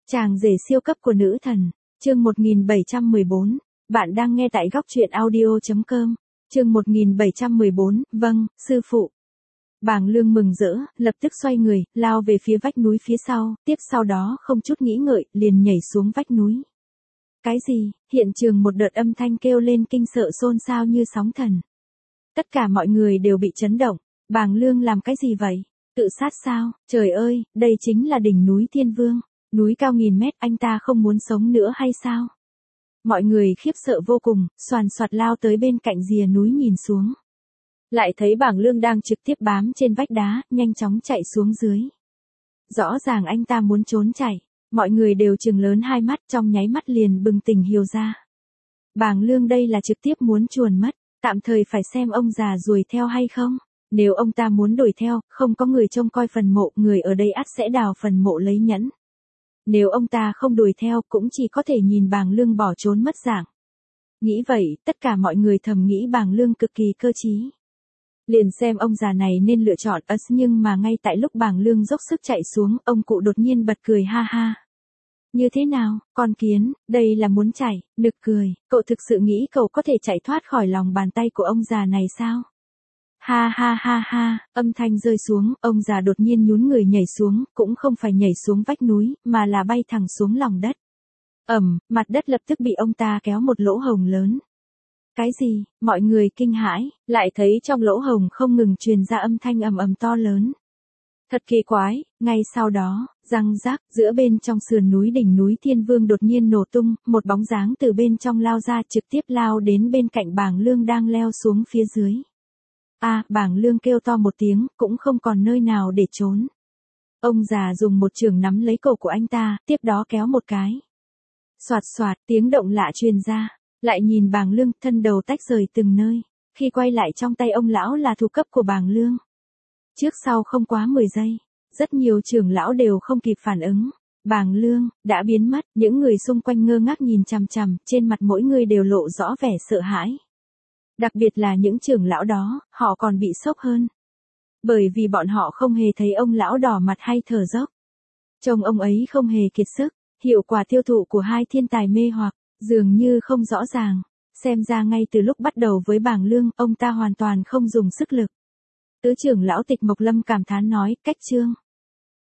Chàng rể siêu cấp của nữ thần, chương 1714, bạn đang nghe tại góc truyện audio.com, chương 1714, vâng, sư phụ. Bàng Lương mừng rỡ, lập tức xoay người, lao về phía vách núi phía sau, tiếp sau đó không chút nghĩ ngợi, liền nhảy xuống vách núi. Cái gì? Hiện trường một đợt âm thanh kêu lên kinh sợ xôn xao như sóng thần. Tất cả mọi người đều bị chấn động, Bàng Lương làm cái gì vậy? Tự sát sao? Trời ơi, đây chính là đỉnh núi Thiên Vương. Núi cao nghìn mét, anh ta không muốn sống nữa hay sao? Mọi người khiếp sợ vô cùng, xoàn xoạt lao tới bên cạnh rìa núi nhìn xuống. Lại thấy Bàng Lương đang trực tiếp bám trên vách đá, nhanh chóng chạy xuống dưới. Rõ ràng anh ta muốn trốn chạy, mọi người đều trừng lớn hai mắt, trong nháy mắt liền bừng tỉnh hiểu ra. Bàng Lương đây là trực tiếp muốn chuồn mất, tạm thời phải xem ông già ruồi theo hay không. Nếu ông ta muốn đuổi theo, không có người trông coi phần mộ, người ở đây ắt sẽ đào phần mộ lấy nhẫn. Nếu ông ta không đuổi theo, cũng chỉ có thể nhìn Bàng Lương bỏ trốn mất dạng. Nghĩ vậy, tất cả mọi người thầm nghĩ Bàng Lương cực kỳ cơ trí. Liền xem ông già này nên lựa chọn ớt, nhưng mà ngay tại lúc Bàng Lương dốc sức chạy xuống, ông cụ đột nhiên bật cười ha ha. Như thế nào, con kiến, đây là muốn chạy, nực cười, cậu thực sự nghĩ cậu có thể chạy thoát khỏi lòng bàn tay của ông già này sao? Ha ha ha ha, âm thanh rơi xuống, ông già đột nhiên nhún người nhảy xuống, cũng không phải nhảy xuống vách núi, mà là bay thẳng xuống lòng đất. Mặt đất lập tức bị ông ta kéo một lỗ hổng lớn. Cái gì? Mọi người kinh hãi, lại thấy trong lỗ hổng không ngừng truyền ra âm thanh ầm ầm to lớn. Thật kỳ quái, ngay sau đó, răng rác, giữa bên trong sườn núi đỉnh núi Thiên Vương đột nhiên nổ tung, một bóng dáng từ bên trong lao ra trực tiếp lao đến bên cạnh Bàng Lương đang leo xuống phía dưới. Bàng Lương kêu to một tiếng, cũng không còn nơi nào để trốn. Ông già dùng một chưởng nắm lấy cổ của anh ta, tiếp đó kéo một cái. Soạt soạt, tiếng động lạ truyền ra, lại nhìn Bàng Lương, thân đầu tách rời từng nơi. Khi quay lại trong tay ông lão là thủ cấp của Bàng Lương. Trước sau không quá 10 giây, rất nhiều trưởng lão đều không kịp phản ứng. Bàng Lương đã biến mất, những người xung quanh ngơ ngác nhìn chằm chằm, trên mặt mỗi người đều lộ rõ vẻ sợ hãi. Đặc biệt là những trưởng lão đó, họ còn bị sốc hơn. Bởi vì bọn họ không hề thấy ông lão đỏ mặt hay thở dốc. Trông ông ấy không hề kiệt sức, hiệu quả tiêu thụ của hai thiên tài mê hoặc, dường như không rõ ràng. Xem ra ngay từ lúc bắt đầu với Bàng Lương, ông ta hoàn toàn không dùng sức lực. Tứ trưởng lão Tịch Mộc Lâm cảm thán nói, cách chương.